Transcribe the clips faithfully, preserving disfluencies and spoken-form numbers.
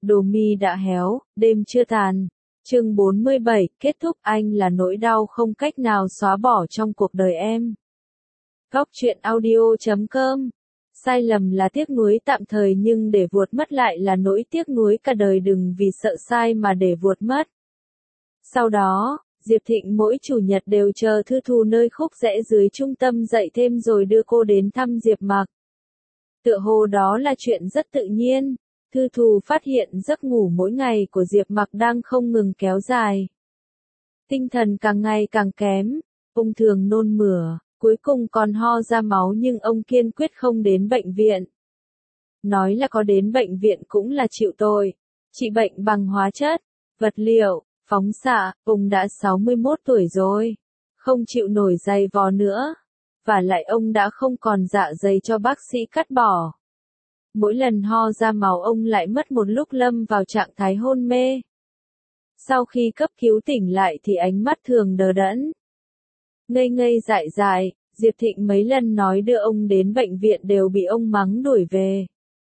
Đồ mi đã héo, đêm chưa tàn. Chương bốn mươi bảy, kết thúc anh là nỗi đau không cách nào xóa bỏ trong cuộc đời em. Góc truyện audio chấm com. Sai lầm là tiếc nuối tạm thời nhưng để vuột mất lại là nỗi tiếc nuối cả đời, đừng vì sợ sai mà để vuột mất. Sau đó, Diệp Thịnh mỗi chủ nhật đều chờ Thư Thù nơi khúc rẽ dưới trung tâm dạy thêm rồi đưa cô đến thăm Diệp Mặc. Tựa hồ đó là chuyện rất tự nhiên. Thư Thù phát hiện giấc ngủ mỗi ngày của Diệp Mặc đang không ngừng kéo dài. Tinh thần càng ngày càng kém, ông thường nôn mửa, cuối cùng còn ho ra máu nhưng ông kiên quyết không đến bệnh viện. Nói là có đến bệnh viện cũng là chịu tội, trị bệnh bằng hóa chất, vật liệu, phóng xạ, ông đã sáu mươi mốt tuổi rồi, không chịu nổi giày vò nữa. Và lại ông đã không còn dạ dày cho bác sĩ cắt bỏ. Mỗi lần ho ra máu ông lại mất một lúc lâm vào trạng thái hôn mê. Sau khi cấp cứu tỉnh lại thì ánh mắt thường đờ đẫn. Ngây ngây dại dại, Diệp Thịnh mấy lần nói đưa ông đến bệnh viện đều bị ông mắng đuổi về.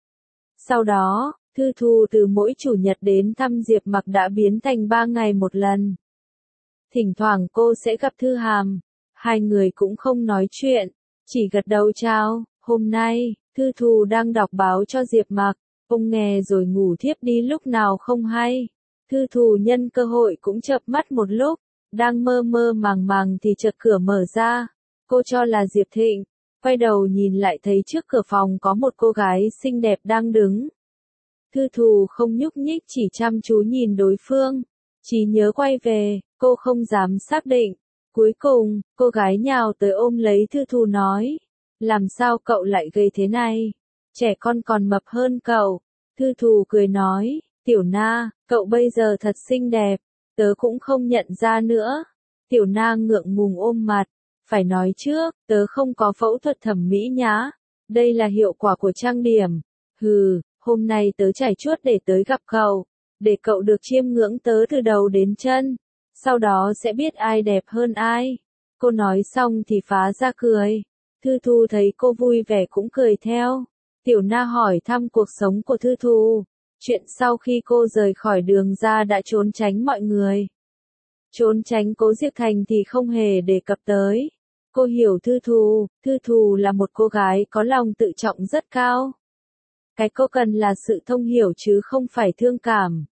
Sau đó, Thư Thù từ mỗi chủ nhật đến thăm Diệp Mặc đã biến thành ba ngày một lần. Thỉnh thoảng cô sẽ gặp Thư Hàm, hai người cũng không nói chuyện, chỉ gật đầu chào. Hôm nay, Thư Thù đang đọc báo cho Diệp Mặc, ông nghe rồi ngủ thiếp đi lúc nào không hay. Thư Thù nhân cơ hội cũng chợp mắt một lúc, đang mơ mơ màng màng thì chợt cửa mở ra. Cô cho là Diệp Thịnh, quay đầu nhìn lại thấy trước cửa phòng có một cô gái xinh đẹp đang đứng. Thư Thù không nhúc nhích chỉ chăm chú nhìn đối phương, trí nhớ quay về, cô không dám xác định. Cuối cùng, cô gái nhào tới ôm lấy Thư Thù nói, làm sao cậu lại gầy thế này? Trẻ con còn mập hơn cậu. Thư Thù cười nói, Tiểu Na, cậu bây giờ thật xinh đẹp, tớ cũng không nhận ra nữa. Tiểu Na ngượng ngùng ôm mặt, phải nói trước, tớ không có phẫu thuật thẩm mỹ nhá, đây là hiệu quả của trang điểm. Hừ, hôm nay tớ trải chuốt để tới gặp cậu, để cậu được chiêm ngưỡng tớ từ đầu đến chân, sau đó sẽ biết ai đẹp hơn ai. Cô nói xong thì phá ra cười. Thư Thù thấy cô vui vẻ cũng cười theo. Tiểu Na hỏi thăm cuộc sống của Thư Thù. Chuyện sau khi cô rời khỏi đường ra đã trốn tránh mọi người. Trốn tránh Cố Diệp Thành thì không hề đề cập tới. Cô hiểu Thư Thù, Thư Thù là một cô gái có lòng tự trọng rất cao. Cái cô cần là sự thông hiểu chứ không phải thương cảm.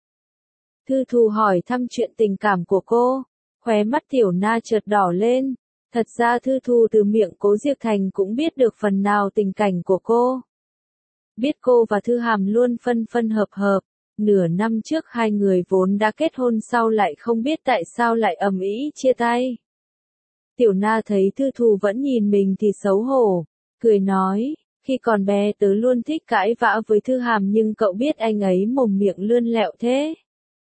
Thư Thù hỏi thăm chuyện tình cảm của cô. Khóe mắt Tiểu Na chợt đỏ lên. Thật ra Thư Thù từ miệng Cố Diệp Thành cũng biết được phần nào tình cảnh của cô. Biết cô và Thư Hàm luôn phân phân hợp hợp, nửa năm trước hai người vốn đã kết hôn sau lại không biết tại sao lại ầm ĩ chia tay. Tiểu Na thấy Thư Thù vẫn nhìn mình thì xấu hổ, cười nói, khi còn bé tớ luôn thích cãi vã với Thư Hàm nhưng cậu biết anh ấy mồm miệng lươn lẹo thế.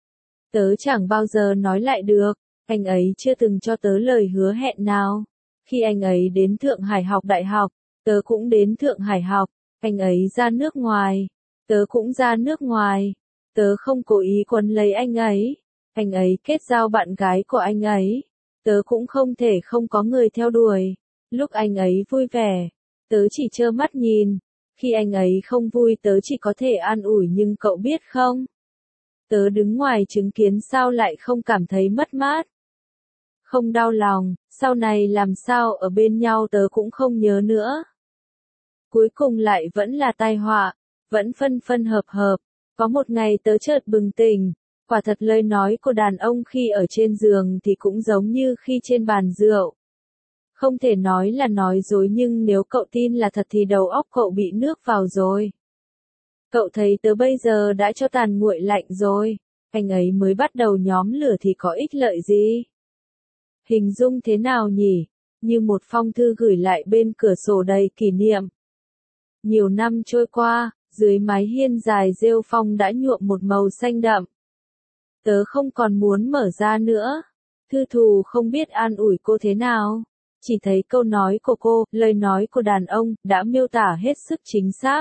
Tớ chẳng bao giờ nói lại được. Anh ấy chưa từng cho tớ lời hứa hẹn nào. Khi anh ấy đến Thượng Hải học đại học, tớ cũng đến Thượng Hải học. Anh ấy ra nước ngoài, tớ cũng ra nước ngoài. Tớ không cố ý quấn lấy anh ấy. Anh ấy kết giao bạn gái của anh ấy. Tớ cũng không thể không có người theo đuổi. Lúc anh ấy vui vẻ, tớ chỉ trơ mắt nhìn. Khi anh ấy không vui tớ chỉ có thể an ủi nhưng cậu biết không? Tớ đứng ngoài chứng kiến sao lại không cảm thấy mất mát. Không đau lòng, sau này làm sao ở bên nhau tớ cũng không nhớ nữa. Cuối cùng lại vẫn là tai họa, vẫn phân phân hợp hợp. Có một ngày tớ chợt bừng tỉnh, quả thật lời nói của đàn ông khi ở trên giường thì cũng giống như khi trên bàn rượu. Không thể nói là nói dối nhưng nếu cậu tin là thật thì đầu óc cậu bị nước vào rồi. Cậu thấy tớ bây giờ đã cho tàn nguội lạnh rồi, anh ấy mới bắt đầu nhóm lửa thì có ích lợi gì? Hình dung thế nào nhỉ? Như một phong thư gửi lại bên cửa sổ đầy kỷ niệm. Nhiều năm trôi qua, dưới mái hiên dài rêu phong đã nhuộm một màu xanh đậm. Tớ không còn muốn mở ra nữa. Thư Thù không biết an ủi cô thế nào. Chỉ thấy câu nói của cô, lời nói của đàn ông, đã miêu tả hết sức chính xác.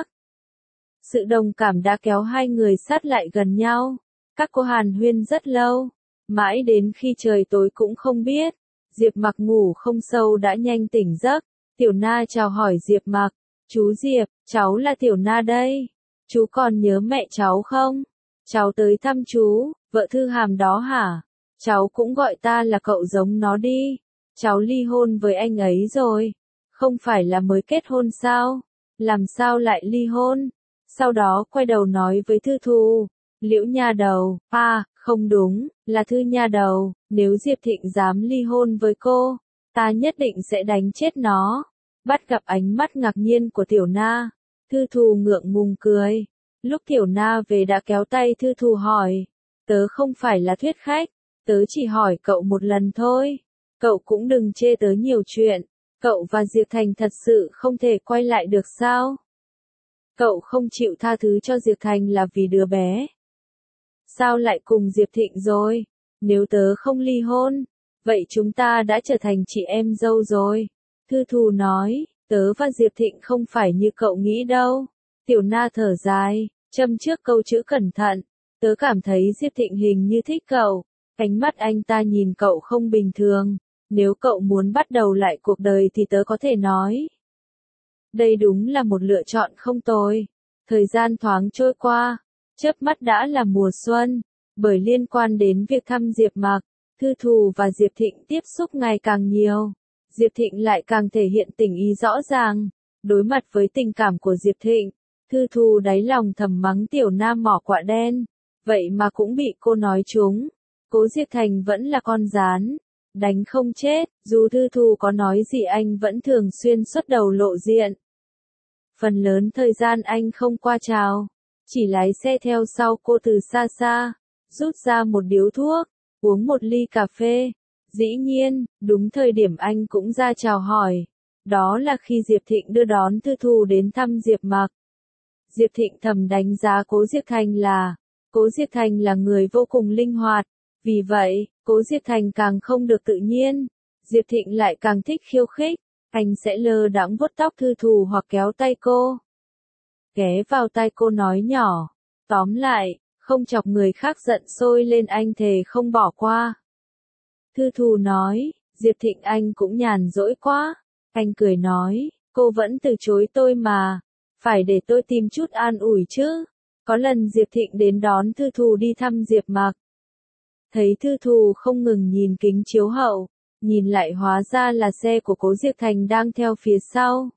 Sự đồng cảm đã kéo hai người sát lại gần nhau. Các cô hàn huyên rất lâu. Mãi đến khi trời tối cũng không biết. Diệp Mặc ngủ không sâu đã nhanh tỉnh giấc. Tiểu Na chào hỏi Diệp Mặc. Chú Diệp, cháu là Tiểu Na đây. Chú còn nhớ mẹ cháu không? cháu tới thăm chú, vợ Thư Hàm đó hả? Cháu cũng gọi ta là cậu giống nó đi. Cháu ly hôn với anh ấy rồi. Không phải là mới kết hôn sao? Làm sao lại ly hôn? Sau đó quay đầu nói với Thư Thù. Liễu nha đầu, à, không đúng, là Thư nha đầu, nếu Diệp Thịnh dám ly hôn với cô, ta nhất định sẽ đánh chết nó. Bắt gặp ánh mắt ngạc nhiên của Tiểu Na, Thư Thù ngượng ngùng cười. Lúc Tiểu Na về đã kéo tay Thư Thù hỏi, tớ không phải là thuyết khách, tớ chỉ hỏi cậu một lần thôi. Cậu cũng đừng chê tớ nhiều chuyện, cậu và Diệp Thành thật sự không thể quay lại được sao? Cậu không chịu tha thứ cho Diệp Thành là vì đứa bé. Sao lại cùng Diệp Thịnh rồi? Nếu tớ không ly hôn, vậy chúng ta đã trở thành chị em dâu rồi. Thư Thù nói, tớ và Diệp Thịnh không phải như cậu nghĩ đâu. Tiểu Na thở dài, châm trước câu chữ cẩn thận. Tớ cảm thấy Diệp Thịnh hình như thích cậu. Ánh mắt anh ta nhìn cậu không bình thường. Nếu cậu muốn bắt đầu lại cuộc đời thì tớ có thể nói. Đây đúng là một lựa chọn không tồi. Thời gian thoáng trôi qua. Chớp mắt đã là mùa xuân, bởi liên quan đến việc thăm Diệp Mặc, Thư Thù và Diệp Thịnh tiếp xúc ngày càng nhiều. Diệp Thịnh lại càng thể hiện tình ý rõ ràng. Đối mặt với tình cảm của Diệp Thịnh, Thư Thù đáy lòng thầm mắng Tiểu Nam mỏ quạ đen, vậy mà cũng bị cô nói trúng. Cố Diệp Thành vẫn là con gián, đánh không chết, dù Thư Thù có nói gì anh vẫn thường xuyên xuất đầu lộ diện. Phần lớn thời gian anh không qua chào, chỉ lái xe theo sau cô từ xa xa, rút ra một điếu thuốc, uống một ly cà phê. Dĩ nhiên, đúng thời điểm anh cũng ra chào hỏi. Đó là khi Diệp Thịnh đưa đón Thư Thù đến thăm Diệp Mặc. Diệp Thịnh thầm đánh giá Cố Diệp Thành là, Cố Diệp Thành là người vô cùng linh hoạt. Vì vậy, Cố Diệp Thành càng không được tự nhiên. Diệp Thịnh lại càng thích khiêu khích. Anh sẽ lơ đãng vuốt tóc Thư Thù hoặc kéo tay cô. Ghé vào tai cô nói nhỏ. Tóm lại, không chọc người khác giận sôi lên anh thề không bỏ qua. Thư Thù nói, Diệp Thịnh anh cũng nhàn rỗi quá. Anh cười nói, cô vẫn từ chối tôi mà. Phải để tôi tìm chút an ủi chứ. Có lần Diệp Thịnh đến đón Thư Thù đi thăm Diệp Mặc. Thấy Thư Thù không ngừng nhìn kính chiếu hậu, nhìn lại hóa ra là xe của Cố Diệp Thành đang theo phía sau.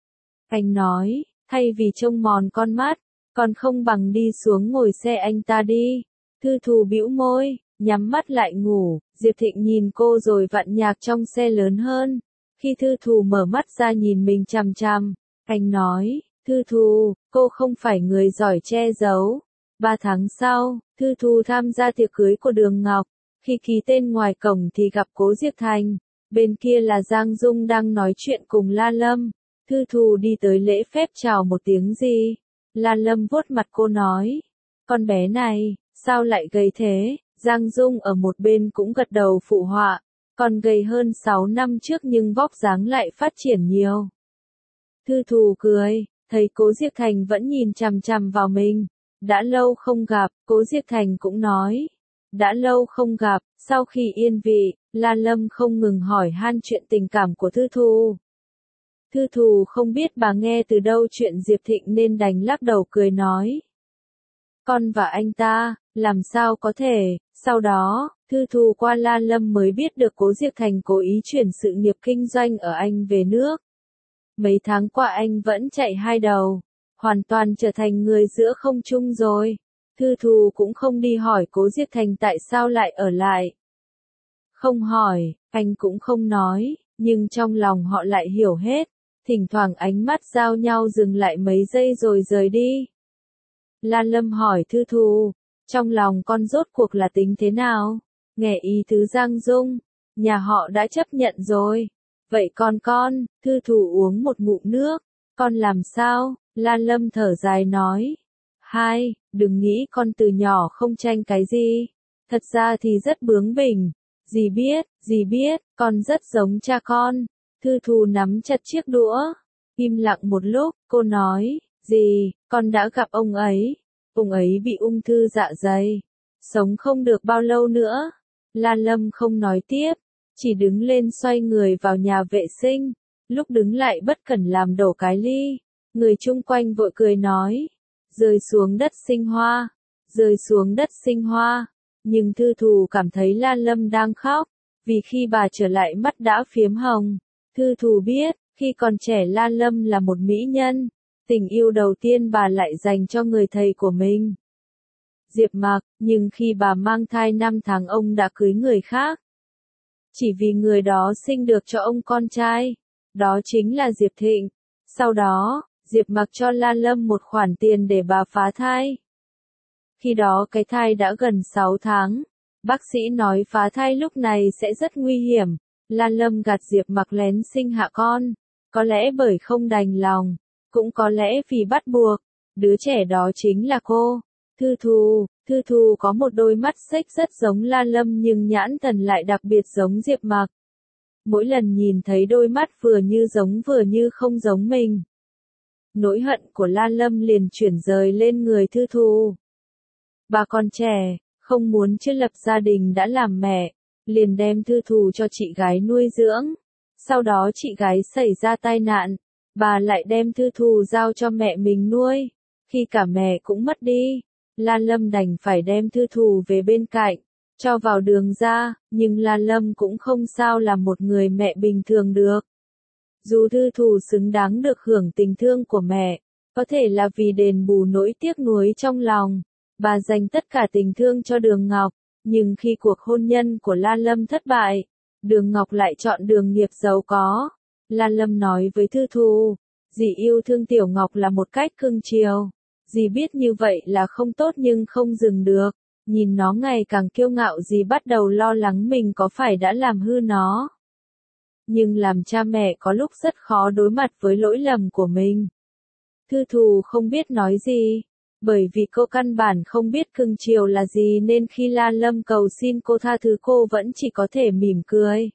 Anh nói, thay vì trông mòn con mắt, còn không bằng đi xuống ngồi xe anh ta đi. Thư Thù bĩu môi, nhắm mắt lại ngủ. Diệp Thịnh nhìn cô rồi vặn nhạc trong xe lớn hơn. Khi Thư Thù mở mắt ra nhìn mình chằm chằm, anh nói, Thư Thù, cô không phải người giỏi che giấu. Ba tháng sau, Thư Thù tham gia tiệc cưới của Đường Ngọc. Khi ký tên ngoài cổng thì gặp Cố Diệp Thành. Bên kia là Giang Dung đang nói chuyện cùng La Lâm. Thư Thù đi tới lễ phép chào một tiếng gì. La Lâm vuốt mặt cô nói, con bé này, sao lại gầy thế? Giang Dung ở một bên cũng gật đầu phụ họa, còn gầy hơn sáu năm trước nhưng vóc dáng lại phát triển nhiều. Thư Thù cười, thấy Cố Diệp Thành vẫn nhìn chằm chằm vào mình. Đã lâu không gặp, Cố Diệp Thành cũng nói. Đã lâu không gặp, sau khi yên vị, La Lâm không ngừng hỏi han chuyện tình cảm của Thư Thù. Thư Thù không biết bà nghe từ đâu chuyện Diệp Thịnh nên đành lắc đầu cười nói. Con và anh ta, làm sao có thể, sau đó, Thư Thù qua La Lâm mới biết được Cố Diệp Thành cố ý chuyển sự nghiệp kinh doanh ở Anh về nước. Mấy tháng qua anh vẫn chạy hai đầu, hoàn toàn trở thành người giữa không trung rồi. Thư Thù cũng không đi hỏi Cố Diệp Thành tại sao lại ở lại. Không hỏi, anh cũng không nói, nhưng trong lòng họ lại hiểu hết. Thỉnh thoảng ánh mắt giao nhau dừng lại mấy giây rồi rời đi. La Lâm hỏi Thư Thù, trong lòng con rốt cuộc là tính thế nào? Nghe ý tứ Giang Dung, nhà họ đã chấp nhận rồi. Vậy con con, Thư Thù uống một ngụm nước, con làm sao? La Lâm thở dài nói. Hai, đừng nghĩ con từ nhỏ không tranh cái gì. Thật ra thì rất bướng bỉnh. Dì biết, dì biết, con rất giống cha con. Thư Thù nắm chặt chiếc đũa. Im lặng một lúc, cô nói, dì, con đã gặp ông ấy. Ông ấy bị ung thư dạ dày. Sống không được bao lâu nữa. La Lâm không nói tiếp. Chỉ đứng lên xoay người vào nhà vệ sinh. Lúc đứng lại bất cẩn làm đổ cái ly. Người chung quanh vội cười nói. Rơi xuống đất sinh hoa. rơi xuống đất sinh hoa. Nhưng Thư Thù cảm thấy Lan Lâm đang khóc, vì khi bà trở lại mắt đã phiếm hồng. Thư Thù biết, khi còn trẻ Lan Lâm là một mỹ nhân, tình yêu đầu tiên bà lại dành cho người thầy của mình. Diệp Mặc, nhưng khi bà mang thai năm tháng ông đã cưới người khác. Chỉ vì người đó sinh được cho ông con trai, đó chính là Diệp Thịnh. Sau đó, Diệp Mặc cho Lan Lâm một khoản tiền để bà phá thai. Khi đó cái thai đã gần sáu tháng, bác sĩ nói phá thai lúc này sẽ rất nguy hiểm. Lan Lâm gạt Diệp Mặc lén sinh hạ con, có lẽ bởi không đành lòng, cũng có lẽ vì bắt buộc. Đứa trẻ đó chính là cô, Thư Thù. Thư Thù có một đôi mắt xếch rất giống Lan Lâm nhưng nhãn thần lại đặc biệt giống Diệp Mặc. Mỗi lần nhìn thấy đôi mắt vừa như giống vừa như không giống mình, nỗi hận của Lan Lâm liền chuyển rời lên người Thư Thù. Bà còn trẻ, không muốn chưa lập gia đình đã làm mẹ, liền đem Thư Thù cho chị gái nuôi dưỡng. Sau đó chị gái xảy ra tai nạn, bà lại đem Thư Thù giao cho mẹ mình nuôi. Khi cả mẹ cũng mất đi, Lan Lâm đành phải đem Thư Thù về bên cạnh, cho vào đường ra, nhưng Lan Lâm cũng không sao làm một người mẹ bình thường được. Dù Thư Thù xứng đáng được hưởng tình thương của mẹ, có thể là vì đền bù nỗi tiếc nuối trong lòng, bà dành tất cả tình thương cho Đường Ngọc, nhưng khi cuộc hôn nhân của Lan Lâm thất bại, Đường Ngọc lại chọn đường nghiệp giàu có. Lan Lâm nói với Thư Thù, dì yêu thương Tiểu Ngọc là một cách cưng chiều. Dì biết như vậy là không tốt nhưng không dừng được, nhìn nó ngày càng kiêu ngạo dì bắt đầu lo lắng mình có phải đã làm hư nó. Nhưng làm cha mẹ có lúc rất khó đối mặt với lỗi lầm của mình. Thư Thù không biết nói gì, bởi vì cô căn bản không biết cưng chiều là gì nên khi Lan Lâm cầu xin cô tha thứ cô vẫn chỉ có thể mỉm cười.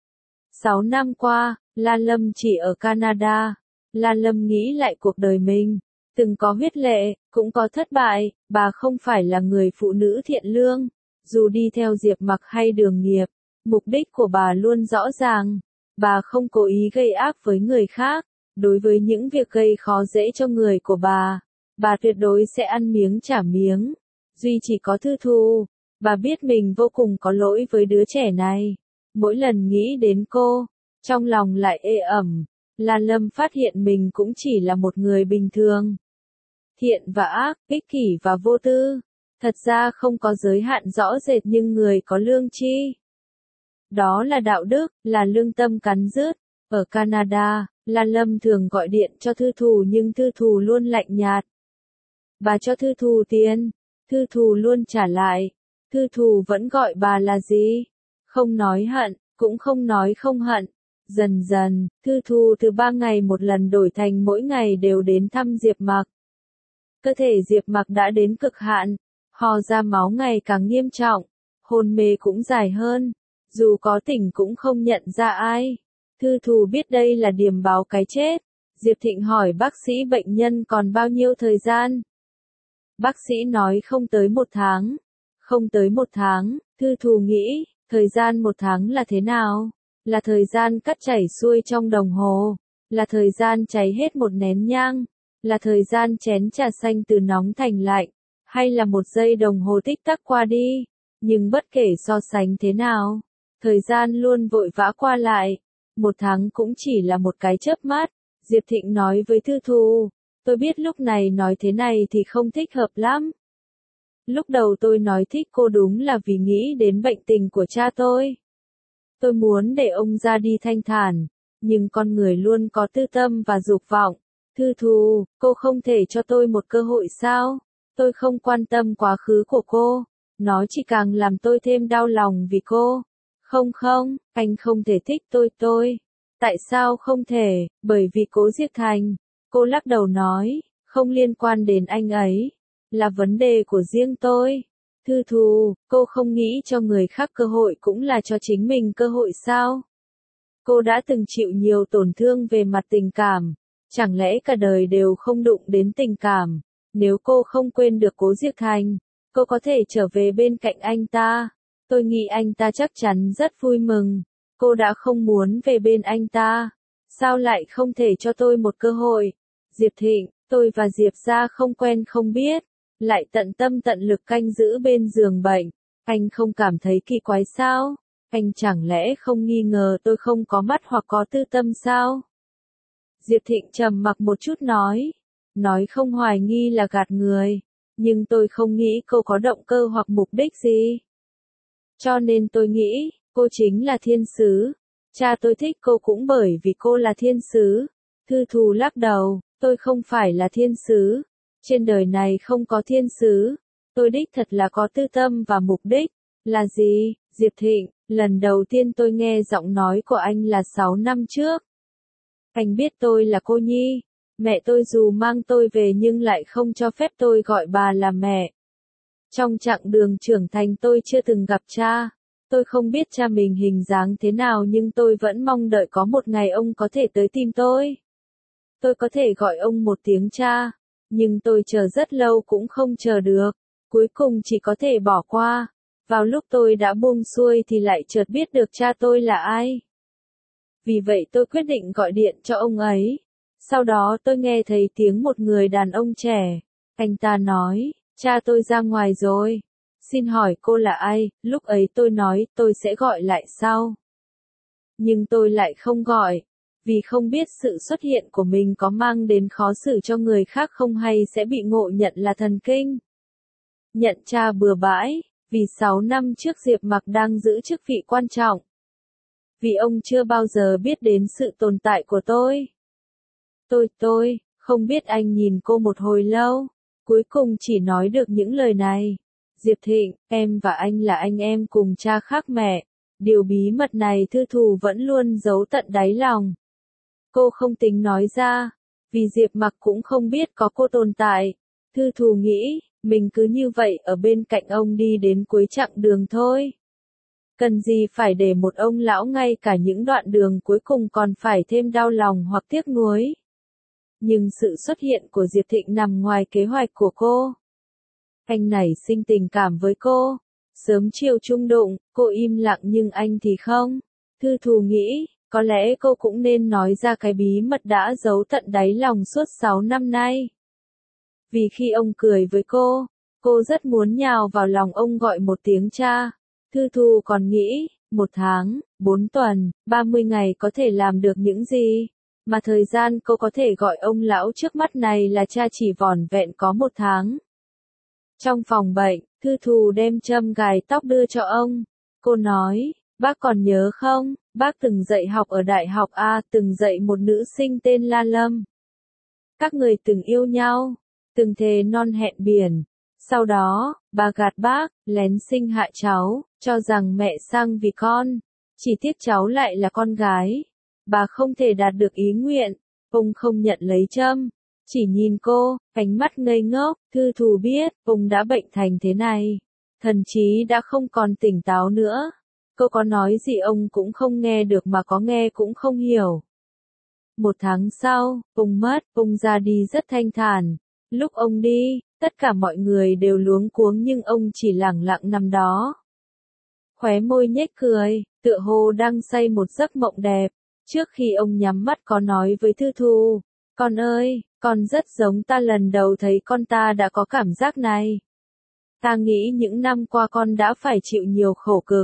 Sáu năm qua, Lan Lâm chỉ ở Canada. Lan Lâm nghĩ lại cuộc đời mình. Từng có huyết lệ, cũng có thất bại, bà không phải là người phụ nữ thiện lương. Dù đi theo Diệp Mặc hay Đường Nghiệp, mục đích của bà luôn rõ ràng. Bà không cố ý gây ác với người khác. Đối với những việc gây khó dễ cho người của bà, bà tuyệt đối sẽ ăn miếng trả miếng. Duy chỉ có Thư Thù, bà biết mình vô cùng có lỗi với đứa trẻ này. Mỗi lần nghĩ đến cô, trong lòng lại ê ẩm. Lan Lâm phát hiện mình cũng chỉ là một người bình thường. Thiện và ác, ích kỷ và vô tư. Thật ra không có giới hạn rõ rệt nhưng người có lương tri. Đó là đạo đức, là lương tâm cắn rứt. Ở Canada, Lan Lâm thường gọi điện cho Thư Thù nhưng Thư Thù luôn lạnh nhạt. Bà cho Thư Thù tiền, Thư Thù luôn trả lại. Thư Thù vẫn gọi bà là gì? Không nói hận, cũng không nói không hận. Dần dần, Thư Thù từ ba ngày một lần đổi thành mỗi ngày đều đến thăm Diệp Mặc. Cơ thể Diệp Mặc đã đến cực hạn, ho ra máu ngày càng nghiêm trọng, hôn mê cũng dài hơn, dù có tỉnh cũng không nhận ra ai. Thư Thù biết đây là điềm báo cái chết. Diệp Thịnh hỏi bác sĩ bệnh nhân còn bao nhiêu thời gian. Bác sĩ nói không tới một tháng. Không tới một tháng, Thư Thù nghĩ, thời gian một tháng là thế nào? Là thời gian cắt chảy xuôi trong đồng hồ, là thời gian cháy hết một nén nhang, là thời gian chén trà xanh từ nóng thành lạnh, hay là một giây đồng hồ tích tắc qua đi. Nhưng bất kể so sánh thế nào, thời gian luôn vội vã qua lại, một tháng cũng chỉ là một cái chớp mắt. Diệp Thịnh nói với Thư Thù, tôi biết lúc này nói thế này thì không thích hợp lắm. Lúc đầu tôi nói thích cô đúng là vì nghĩ đến bệnh tình của cha tôi. Tôi muốn để ông ra đi thanh thản, nhưng con người luôn có tư tâm và dục vọng. Thư Thù, cô không thể cho tôi một cơ hội sao? Tôi không quan tâm quá khứ của cô, nó chỉ càng làm tôi thêm đau lòng vì cô. Không không, anh không thể thích tôi tôi. Tại sao không thể? Bởi vì Cố Diệp Thành. Cô lắc đầu nói, không liên quan đến anh ấy, là vấn đề của riêng tôi. Thư Thù, cô không nghĩ cho người khác cơ hội cũng là cho chính mình cơ hội sao? Cô đã từng chịu nhiều tổn thương về mặt tình cảm, chẳng lẽ cả đời đều không đụng đến tình cảm? Nếu cô không quên được Cố Diệp Thành, cô có thể trở về bên cạnh anh ta. Tôi nghĩ anh ta chắc chắn rất vui mừng. Cô đã không muốn về bên anh ta, sao lại không thể cho tôi một cơ hội? Diệp Thịnh, tôi và Diệp gia không quen không biết, lại tận tâm tận lực canh giữ bên giường bệnh. Anh không cảm thấy kỳ quái sao? Anh chẳng lẽ không nghi ngờ tôi không có mắt hoặc có tư tâm sao? Diệp Thịnh trầm mặc một chút nói. Nói không hoài nghi là gạt người. Nhưng tôi không nghĩ cô có động cơ hoặc mục đích gì. Cho nên tôi nghĩ, cô chính là thiên sứ. Cha tôi thích cô cũng bởi vì cô là thiên sứ. Thư Thù lắc đầu, tôi không phải là thiên sứ. Trên đời này không có thiên sứ. Tôi đích thật là có tư tâm và mục đích. Là gì, Diệp Thịnh? Lần đầu tiên tôi nghe giọng nói của anh là sáu năm trước. Anh biết tôi là cô nhi. Mẹ tôi dù mang tôi về nhưng lại không cho phép tôi gọi bà là mẹ. Trong chặng đường trưởng thành tôi chưa từng gặp cha. Tôi không biết cha mình hình dáng thế nào nhưng tôi vẫn mong đợi có một ngày ông có thể tới tìm tôi. Tôi có thể gọi ông một tiếng cha. Nhưng tôi chờ rất lâu cũng không chờ được. Cuối cùng chỉ có thể bỏ qua. Vào lúc tôi đã buông xuôi thì lại chợt biết được cha tôi là ai. Vì vậy tôi quyết định gọi điện cho ông ấy. Sau đó tôi nghe thấy tiếng một người đàn ông trẻ. Anh ta nói, cha tôi ra ngoài rồi. Xin hỏi cô là ai? Lúc ấy tôi nói tôi sẽ gọi lại sau. Nhưng tôi lại không gọi. Vì không biết sự xuất hiện của mình có mang đến khó xử cho người khác không hay sẽ bị ngộ nhận là thần kinh. Nhận cha bừa bãi. Vì sáu năm trước Diệp Mặc đang giữ chức vị quan trọng. Vì ông chưa bao giờ biết đến sự tồn tại của tôi. Tôi, tôi, không biết. Anh nhìn cô một hồi lâu. Cuối cùng chỉ nói được những lời này. Diệp Thịnh, em và anh là anh em cùng cha khác mẹ. Điều bí mật này Thư Thù vẫn luôn giấu tận đáy lòng. Cô không tính nói ra. Vì Diệp Mặc cũng không biết có cô tồn tại. Thư Thù nghĩ, mình cứ như vậy ở bên cạnh ông đi đến cuối chặng đường thôi. Cần gì phải để một ông lão ngay cả những đoạn đường cuối cùng còn phải thêm đau lòng hoặc tiếc nuối. Nhưng sự xuất hiện của Diệp Thịnh nằm ngoài kế hoạch của cô. Anh nảy sinh tình cảm với cô. Sớm chiều chung đụng, cô im lặng nhưng anh thì không. Thư Thù nghĩ, có lẽ cô cũng nên nói ra cái bí mật đã giấu tận đáy lòng suốt sáu năm nay. Vì khi ông cười với cô, cô rất muốn nhào vào lòng ông gọi một tiếng cha. Thư Thù còn nghĩ, một tháng, bốn tuần, ba mươi ngày có thể làm được những gì? Mà thời gian cô có thể gọi ông lão trước mắt này là cha chỉ vỏn vẹn có một tháng. Trong phòng bệnh, Thư Thù đem châm gài tóc đưa cho ông. Cô nói, bác còn nhớ không, bác từng dạy học ở Đại học A, từng dạy một nữ sinh tên La Lâm. Các người từng yêu nhau, từng thề non hẹn biển. Sau đó, bà gạt bác, lén sinh hại cháu, cho rằng mẹ sang vì con. Chỉ tiếc cháu lại là con gái. Bà không thể đạt được ý nguyện. Ông không nhận lấy châm. Chỉ nhìn cô, ánh mắt ngây ngốc. Thư Thù biết, ông đã bệnh thành thế này. Thần trí đã không còn tỉnh táo nữa. Cô có nói gì ông cũng không nghe được mà có nghe cũng không hiểu. Một tháng sau, ông mất, ông ra đi rất thanh thản. Lúc ông đi, tất cả mọi người đều luống cuống nhưng ông chỉ lẳng lặng nằm đó. Khóe môi nhếch cười, tựa hồ đang say một giấc mộng đẹp. Trước khi ông nhắm mắt có nói với Thư Thù, con ơi, con rất giống ta lần đầu thấy con ta đã có cảm giác này. Ta nghĩ những năm qua con đã phải chịu nhiều khổ cực.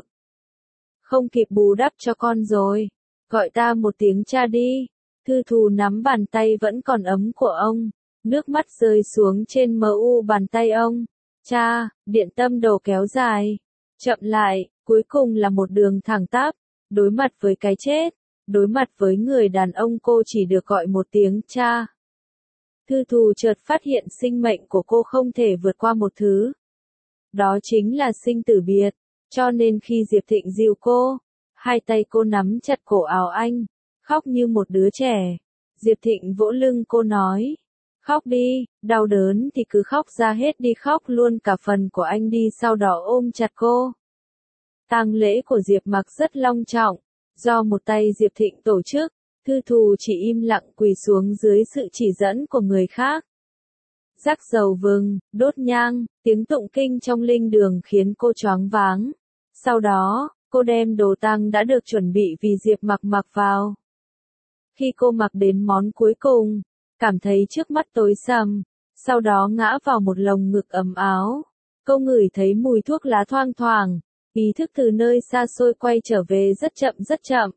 Không kịp bù đắp cho con rồi. Gọi ta một tiếng cha đi. Thư Thù nắm bàn tay vẫn còn ấm của ông. Nước mắt rơi xuống trên mờ u bàn tay ông. Cha, điện tâm đồ kéo dài. Chậm lại, cuối cùng là một đường thẳng tắp. Đối mặt với cái chết. Đối mặt với người đàn ông cô chỉ được gọi một tiếng cha. Thư Thù chợt phát hiện sinh mệnh của cô không thể vượt qua một thứ. Đó chính là sinh tử biệt. Cho nên khi Diệp Thịnh dìu cô, hai tay cô nắm chặt cổ áo anh, khóc như một đứa trẻ. Diệp Thịnh vỗ lưng cô nói, khóc đi, đau đớn thì cứ khóc ra hết đi, khóc luôn cả phần của anh đi, sau đó ôm chặt cô. Tang lễ của Diệp Mặc rất long trọng, do một tay Diệp Thịnh tổ chức, Thư Thù chỉ im lặng quỳ xuống dưới sự chỉ dẫn của người khác. Rắc dầu vừng, đốt nhang, tiếng tụng kinh trong linh đường khiến cô choáng váng. Sau đó, cô đem đồ tang đã được chuẩn bị vì Diệp Mặc mặc vào. Khi cô mặc đến món cuối cùng, cảm thấy trước mắt tối sầm, sau đó ngã vào một lồng ngực ấm áo. Cô ngửi thấy mùi thuốc lá thoang thoảng, ý thức từ nơi xa xôi quay trở về rất chậm rất chậm.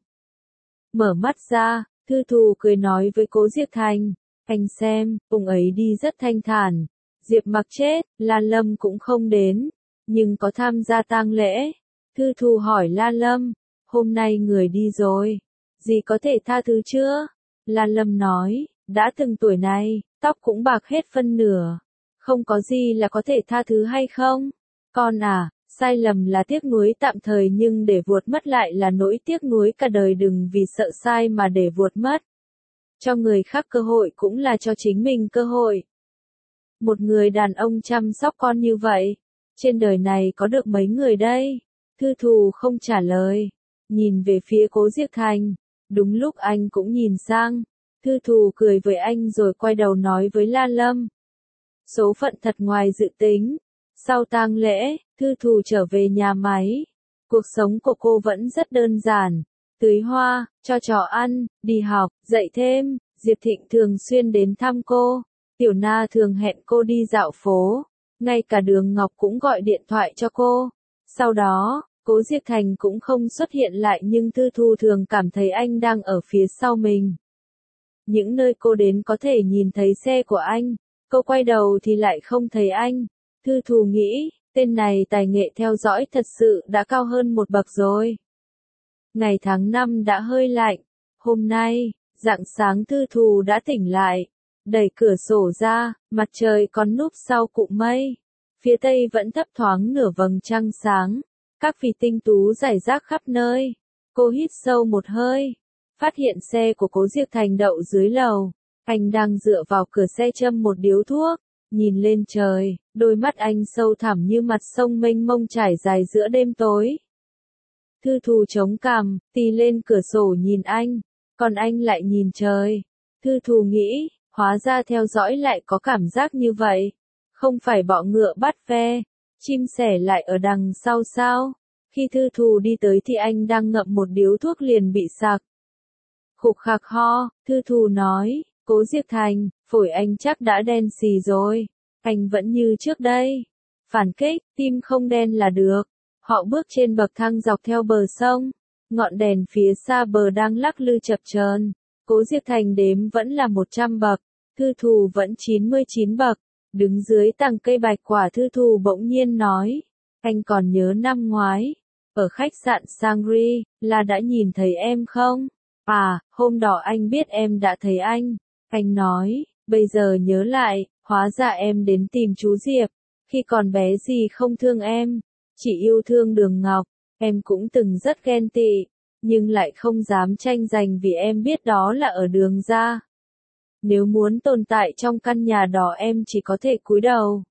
Mở mắt ra, Thư Thù cười nói với Cố Diệp Thành, anh xem, ông ấy đi rất thanh thản. Diệp Mặc chết, Lan Lâm cũng không đến, nhưng có tham gia tang lễ. Thư Thù hỏi Lan Lâm, hôm nay người đi rồi, dì có thể tha thứ chưa? Lan Lâm nói, đã từng tuổi này, tóc cũng bạc hết phân nửa, không có gì là có thể tha thứ hay không? Con à, sai lầm là tiếc nuối tạm thời nhưng để vuột mất lại là nỗi tiếc nuối cả đời, đừng vì sợ sai mà để vuột mất. Cho người khác cơ hội cũng là cho chính mình cơ hội. Một người đàn ông chăm sóc con như vậy, trên đời này có được mấy người đây? Thư Thù không trả lời, nhìn về phía Cố Diệp Thành, đúng lúc anh cũng nhìn sang. Thư Thù cười với anh rồi quay đầu nói với Lan Lâm. Số phận thật ngoài dự tính. Sau tang lễ, Thư Thù trở về nhà máy. Cuộc sống của cô vẫn rất đơn giản. Tưới hoa, cho chó ăn, đi học, dạy thêm. Diệp Thịnh thường xuyên đến thăm cô. Tiểu Na thường hẹn cô đi dạo phố. Ngay cả Đường Ngọc cũng gọi điện thoại cho cô. Sau đó, Cố Diệp Thành cũng không xuất hiện lại nhưng Thư Thù thường cảm thấy anh đang ở phía sau mình. Những nơi cô đến có thể nhìn thấy xe của anh. Cô quay đầu thì lại không thấy anh. Thư Thù nghĩ, tên này tài nghệ theo dõi thật sự đã cao hơn một bậc rồi. Ngày tháng năm đã hơi lạnh. Hôm nay, rạng sáng Thư Thù đã tỉnh lại. Đẩy cửa sổ ra, mặt trời còn núp sau cụm mây. Phía tây vẫn thấp thoáng nửa vầng trăng sáng. Các vì tinh tú rải rác khắp nơi. Cô hít sâu một hơi. Phát hiện xe của Cố Diệp Thành đậu dưới lầu. Anh đang dựa vào cửa xe châm một điếu thuốc. Nhìn lên trời, đôi mắt anh sâu thẳm như mặt sông mênh mông trải dài giữa đêm tối. Thư Thù chống cằm, tì lên cửa sổ nhìn anh, còn anh lại nhìn trời. Thư Thù nghĩ, hóa ra theo dõi lại có cảm giác như vậy. Không phải bọ ngựa bắt ve, chim sẻ lại ở đằng sau sao? Khi Thư Thù đi tới thì anh đang ngậm một điếu thuốc liền bị sặc. Khục khạc ho, Thư Thù nói, Cố Diệp Thành, phổi anh chắc đã đen xì rồi. Anh vẫn như trước đây. Phản kích, tim không đen là được. Họ bước trên bậc thang dọc theo bờ sông. Ngọn đèn phía xa bờ đang lắc lư chập chờn. Cố Diệp Thành đếm vẫn là một trăm bậc. Thư Thù vẫn chín mươi chín bậc. Đứng dưới tàng cây bạch quả, Thư Thù bỗng nhiên nói. Anh còn nhớ năm ngoái. Ở khách sạn Sangri, là đã nhìn thấy em không? À, hôm đó anh biết em đã thấy anh. Anh nói, bây giờ nhớ lại, hóa ra em đến tìm chú Diệp. Khi còn bé gì không thương em, chỉ yêu thương Đường Ngọc. Em cũng từng rất ghen tị, nhưng lại không dám tranh giành vì em biết đó là ở Đường ra. Nếu muốn tồn tại trong căn nhà đó em chỉ có thể cúi đầu.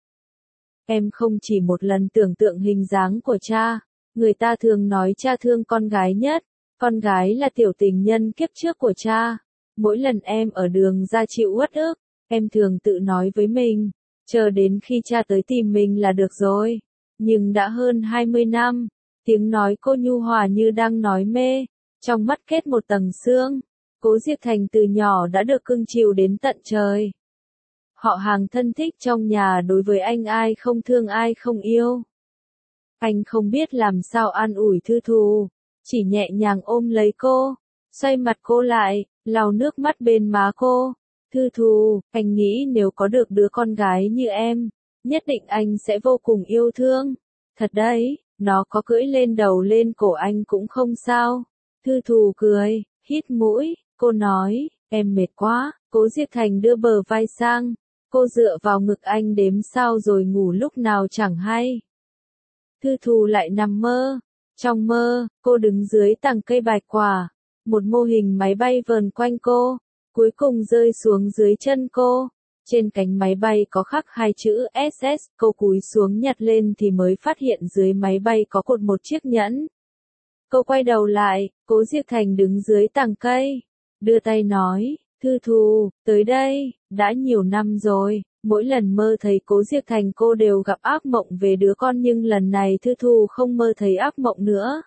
Em không chỉ một lần tưởng tượng hình dáng của cha. Người ta thường nói cha thương con gái nhất. Con gái là tiểu tình nhân kiếp trước của cha. Mỗi lần em ở Đường ra chịu uất ức, em thường tự nói với mình, chờ đến khi cha tới tìm mình là được rồi. Nhưng đã hơn hai mươi năm, tiếng nói cô nhu hòa như đang nói mê, trong mắt kết một tầng sương. Cố Diệp Thành từ nhỏ đã được cưng chiều đến tận trời. Họ hàng thân thích trong nhà đối với anh ai không thương ai không yêu. Anh không biết làm sao an ủi Thư Thù, chỉ nhẹ nhàng ôm lấy cô, xoay mặt cô lại, lau nước mắt bên má cô. Thư Thù, anh nghĩ nếu có được đứa con gái như em, nhất định anh sẽ vô cùng yêu thương. Thật đấy, nó có cưỡi lên đầu lên cổ anh cũng không sao. Thư Thù cười, hít mũi, cô nói, em mệt quá. Cố Diệp Thành đưa bờ vai sang, cô dựa vào ngực anh đếm sao rồi ngủ lúc nào chẳng hay. Thư Thù lại nằm mơ. Trong mơ, cô đứng dưới tàng cây bạch quả. Một mô hình máy bay vờn quanh cô, cuối cùng rơi xuống dưới chân cô. Trên cánh máy bay có khắc hai chữ ét ét, cô cúi xuống nhặt lên thì mới phát hiện dưới máy bay có cột một chiếc nhẫn. Cô quay đầu lại, Cố Diệp Thành đứng dưới tàng cây, đưa tay nói, Thư Thù, tới đây, đã nhiều năm rồi. Mỗi lần mơ thấy Cố Diệp Thành cô đều gặp ác mộng về đứa con, nhưng lần này Thư Thù không mơ thấy ác mộng nữa.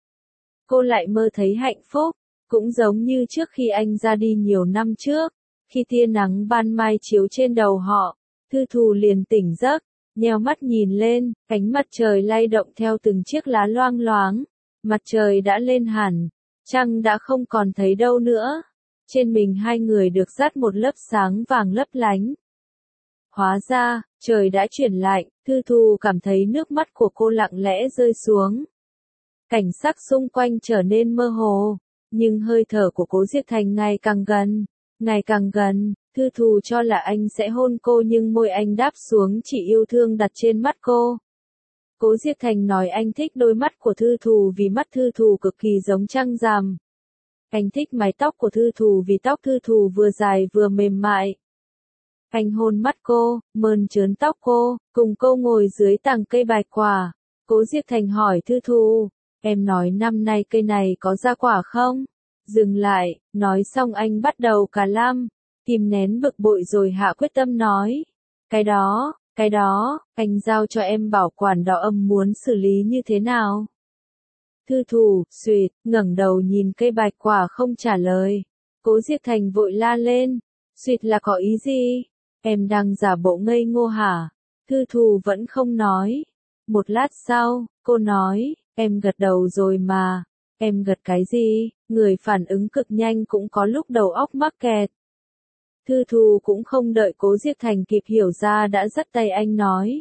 Cô lại mơ thấy hạnh phúc, cũng giống như trước khi anh ra đi nhiều năm trước, khi tia nắng ban mai chiếu trên đầu họ, Thư Thù liền tỉnh giấc, nheo mắt nhìn lên, cánh mặt trời lay động theo từng chiếc lá loang loáng. Mặt trời đã lên hẳn, trăng đã không còn thấy đâu nữa. Trên mình hai người được dắt một lớp sáng vàng lấp lánh. Hóa ra, trời đã chuyển lạnh, Thư Thù cảm thấy nước mắt của cô lặng lẽ rơi xuống. Cảnh sắc xung quanh trở nên mơ hồ, nhưng hơi thở của Cố Diệp Thành ngày càng gần, ngày càng gần. Thư Thù cho là anh sẽ hôn cô nhưng môi anh đáp xuống chỉ yêu thương đặt trên mắt cô. Cố Diệp Thành nói anh thích đôi mắt của Thư Thù vì mắt Thư Thù cực kỳ giống trăng rằm. Anh thích mái tóc của Thư Thù vì tóc Thư Thù vừa dài vừa mềm mại. Anh hôn mắt cô, mơn trớn tóc cô, cùng cô ngồi dưới tàng cây bạch quả. Cố Diệp Thành hỏi Thư Thù, em nói năm nay cây này có ra quả không? Dừng lại, nói xong anh bắt đầu cà lam, kìm nén bực bội rồi hạ quyết tâm nói. Cái đó, cái đó, anh giao cho em bảo quản đó, âm muốn xử lý như thế nào? Thư Thù, xuyệt, ngẩng đầu nhìn cây bạch quả không trả lời. Cố Diệp Thành vội la lên, xuyệt là có ý gì? Em đang giả bộ ngây ngô hả? Thư Thù vẫn không nói. Một lát sau, cô nói, em gật đầu rồi mà. Em gật cái gì? Người phản ứng cực nhanh cũng có lúc đầu óc mắc kẹt. Thư Thù cũng không đợi Cố Diệp Thành kịp hiểu ra đã dắt tay anh nói.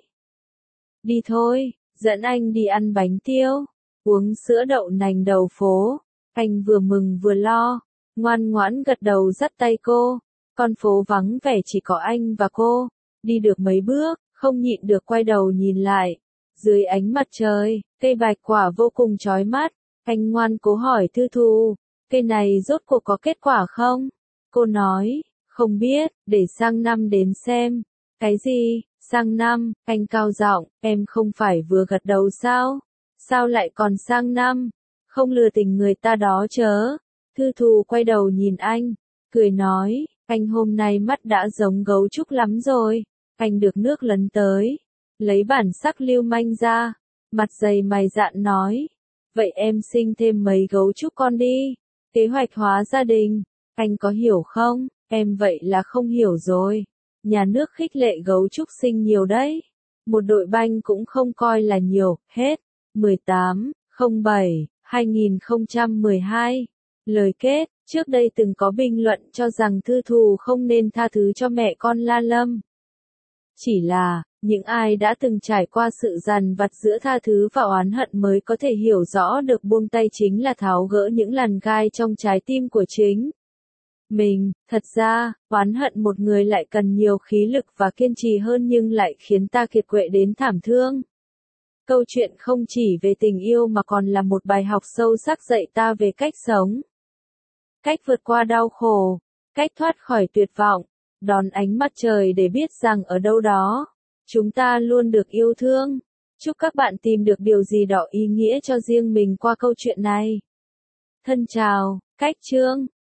Đi thôi, dẫn anh đi ăn bánh tiêu, uống sữa đậu nành đầu phố. Anh vừa mừng vừa lo, ngoan ngoãn gật đầu dắt tay cô. Con phố vắng vẻ chỉ có anh và cô. Đi được mấy bước, không nhịn được quay đầu nhìn lại. Dưới ánh mặt trời, cây bạch quả vô cùng chói mắt. Anh ngoan cố hỏi Thư Thù, cây này rốt cuộc có kết quả không? Cô nói, không biết, để sang năm đến xem. Cái gì, sang năm? Anh cao giọng, em không phải vừa gật đầu sao? Sao lại còn sang năm? Không lừa tình người ta đó chớ. Thư Thù quay đầu nhìn anh, cười nói, anh hôm nay mắt đã giống gấu trúc lắm rồi. Anh được nước lấn tới, lấy bản sắc lưu manh ra, mặt dày mày dạn nói. Vậy em sinh thêm mấy gấu trúc con đi. Kế hoạch hóa gia đình. Anh có hiểu không? Em vậy là không hiểu rồi. Nhà nước khích lệ gấu trúc sinh nhiều đấy. Một đội banh cũng không coi là nhiều. Hết. mười tám không bảy hai nghìn không trăm mười hai. Lời kết. Trước đây từng có bình luận cho rằng Thư Thù không nên tha thứ cho mẹ con La Lâm. Chỉ là, những ai đã từng trải qua sự dằn vặt giữa tha thứ và oán hận mới có thể hiểu rõ được buông tay chính là tháo gỡ những lằn gai trong trái tim của chính mình. Thật ra, oán hận một người lại cần nhiều khí lực và kiên trì hơn nhưng lại khiến ta kiệt quệ đến thảm thương. Câu chuyện không chỉ về tình yêu mà còn là một bài học sâu sắc dạy ta về cách sống. Cách vượt qua đau khổ, cách thoát khỏi tuyệt vọng, đón ánh mặt trời để biết rằng ở đâu đó, chúng ta luôn được yêu thương. Chúc các bạn tìm được điều gì đó ý nghĩa cho riêng mình qua câu chuyện này. Thân chào, Cách Chương.